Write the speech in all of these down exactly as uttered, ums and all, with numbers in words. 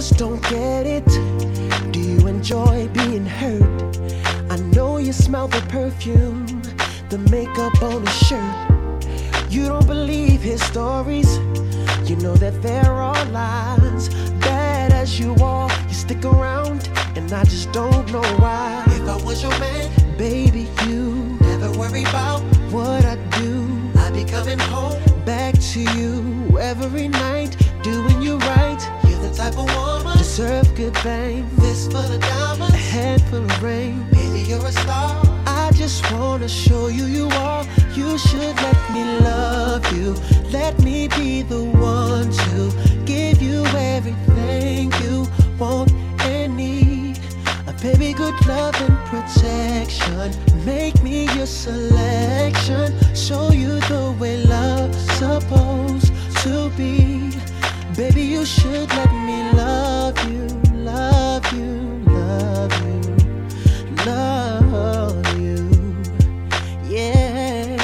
just don't get it. Do you enjoy being hurt? I know you smell the perfume, the makeup on his shirt. You don't believe his stories. You know that there are lies. Bad as you are, you stick around, and I just don't know why. If I was your man, baby, you never worry about what I do. I'd be coming home back to you every night, doing you right. You're the type of woman deserve good things. Fist full of diamonds, a head full of rain. Baby, you're a star. I just wanna show you you are. You should let me love you. Let me be the one to give you everything you want and need. A baby, good love and protection. Make me your selection. Show you the way love's supposed to be. Baby, you should let me love you, love you, love you, love you. Yeah.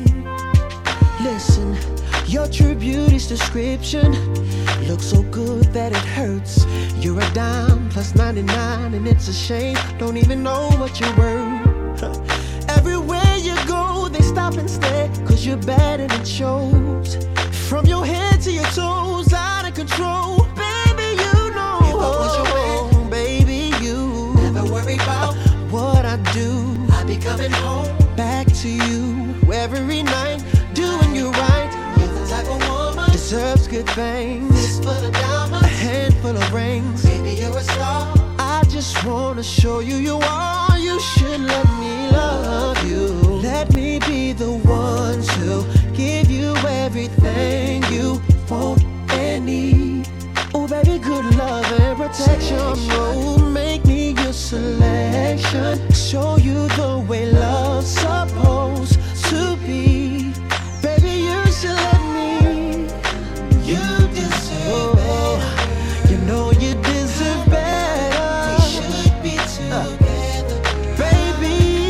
Listen, your true beauty's description looks so good that it hurts. You're a dime plus ninety-nine, and it's a shame. Don't even know what you're worth. Everywhere you go, they stop and stare, cause you're bad and it shows. From your head to your toes, out of control. Baby, you know. If I was your man, baby, you never worry about what I do. I'd be coming home back to you every night, doing you right. You're the type of woman deserves good things. Fist full of diamonds, a handful of rings. Baby, you're a star. I just wanna show you you are. You should let me love you. Let me be the one to give you everything you want and need. Oh baby, good love and protection. Oh, make me your selection. Show you the way love's supposed to be. Baby, you should let me. You deserve better. You know you deserve better. We should be together, uh, baby.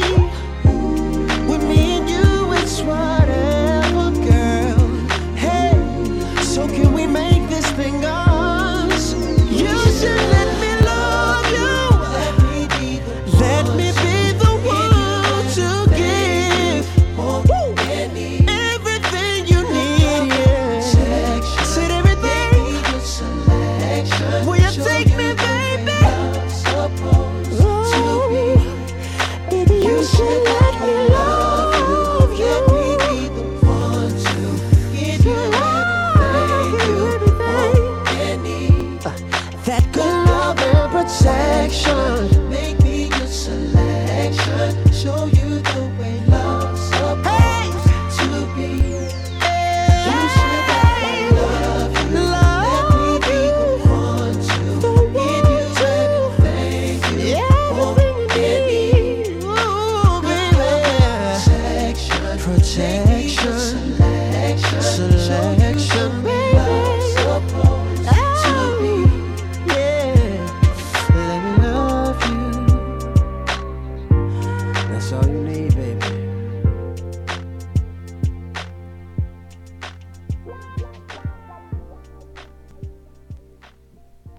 With me and you, it's whatever, girl. Hey, so can we make this thing us? You should let me love you. Let me be the Let me be the one to give Woo. everything you need. Yeah. Said everything. Your selection. Will you Show take me, the way baby? love's supposed to be. Baby, you should let me love you. Let me be the one to give you everything you want and need. That good love and protection. Make me your selection. Show you the way love's supposed to be. You should let me love you. Let me be the one to give you everything you want and need. Ooh, baby. Protection, Protection. selection, Selection.